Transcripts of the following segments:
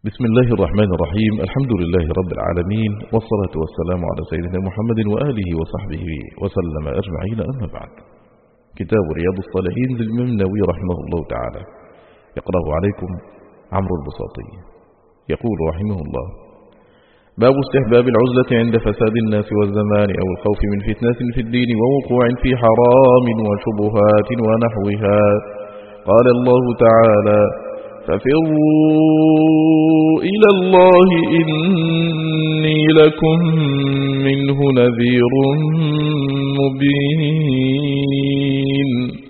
بسم الله الرحمن الرحيم. الحمد لله رب العالمين، والصلاة والسلام على سيدنا محمد وآله وصحبه وسلم أجمعين، أما بعد. كتاب رياض الصالحين للإمام النووي رحمه الله تعالى، يقرأه عليكم عمرو البساطي. يقول رحمه الله: باب استحباب العزلة عند فساد الناس والزمان أو الخوف من فتنة في الدين ووقوع في حرام وشبهات ونحوها. قال الله تعالى: ففروا إلى الله إني لكم منه نذير مبين.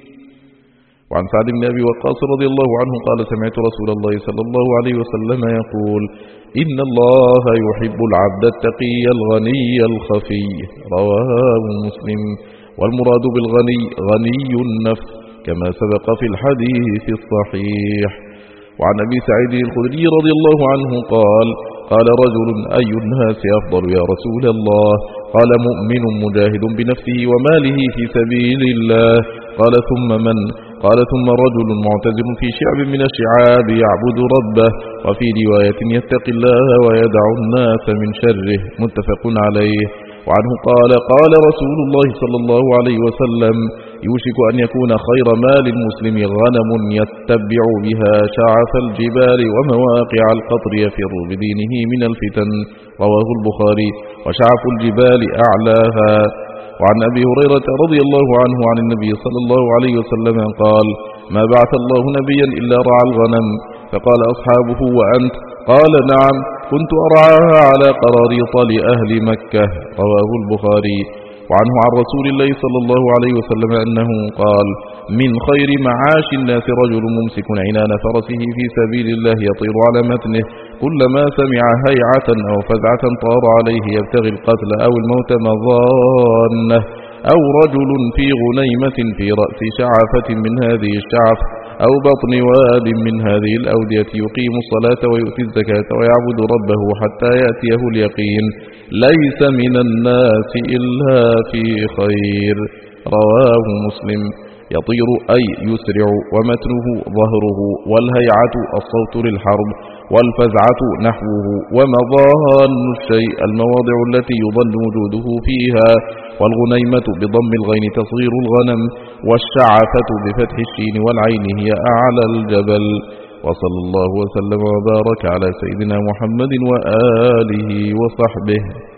وعن سعد بن أبي وقاص رضي الله عنه قال: سمعت رسول الله صلى الله عليه وسلم يقول: إن الله يحب العبد التقي الغني الخفي. رواه مسلم. والمراد بالغني غني النفس كما سبق في الحديث الصحيح. وعن أبي سعيد الخدري رضي الله عنه قال: قال رجل: أي الناس أفضل يا رسول الله؟ قال: مؤمن مجاهد بنفسه وماله في سبيل الله. قال: ثم من؟ قال: ثم رجل معتزل في شعب من الشعاب يعبد ربه، وفي رواية يتقي الله ويدع الناس من شره. متفق عليه. وعنه قال: قال رسول الله صلى الله عليه وسلم: يوشك أن يكون خير مال المسلم غنم يتبع بها شعف الجبال ومواقع القطر يفر بدينه من الفتن. رواه البخاري. وشعف الجبال أعلاها. وعن أبي هريرة رضي الله عنه عن النبي صلى الله عليه وسلم قال: ما بعث الله نبيا إلا رعى الغنم. فقال أصحابه: وأنت؟ قال: نعم، كنت أرعاها على قراريط لأهل مكة. رواه البخاري. وعنه عن رسول الله صلى الله عليه وسلم أنه قال: من خير معاش الناس رجل ممسك عنان فرسه في سبيل الله يطير على متنه، كلما سمع هيعة أو فزعة طار عليه يبتغي القتل أو الموت مظانه، أو رجل في غنيمة في رأس شعفة من هذه الشعف أو بطن واد من هذه الأودية يقيم الصلاة ويؤتي الزكاة ويعبد ربه حتى يأتيه اليقين، ليس من الناس إلا في خير. رواه مسلم. يطير أي يسرع، ومتنه ظهره، والهيعة الصوت للحرب، والفزعة نحوه، ومظان الشيء المواضع التي يظن وجوده فيها، والغنيمة بضم الغين تصغير الغنم، والشعفة بفتح الشين والعين هي أعلى الجبل. وصلى الله وسلم وبارك على سيدنا محمد وآله وصحبه.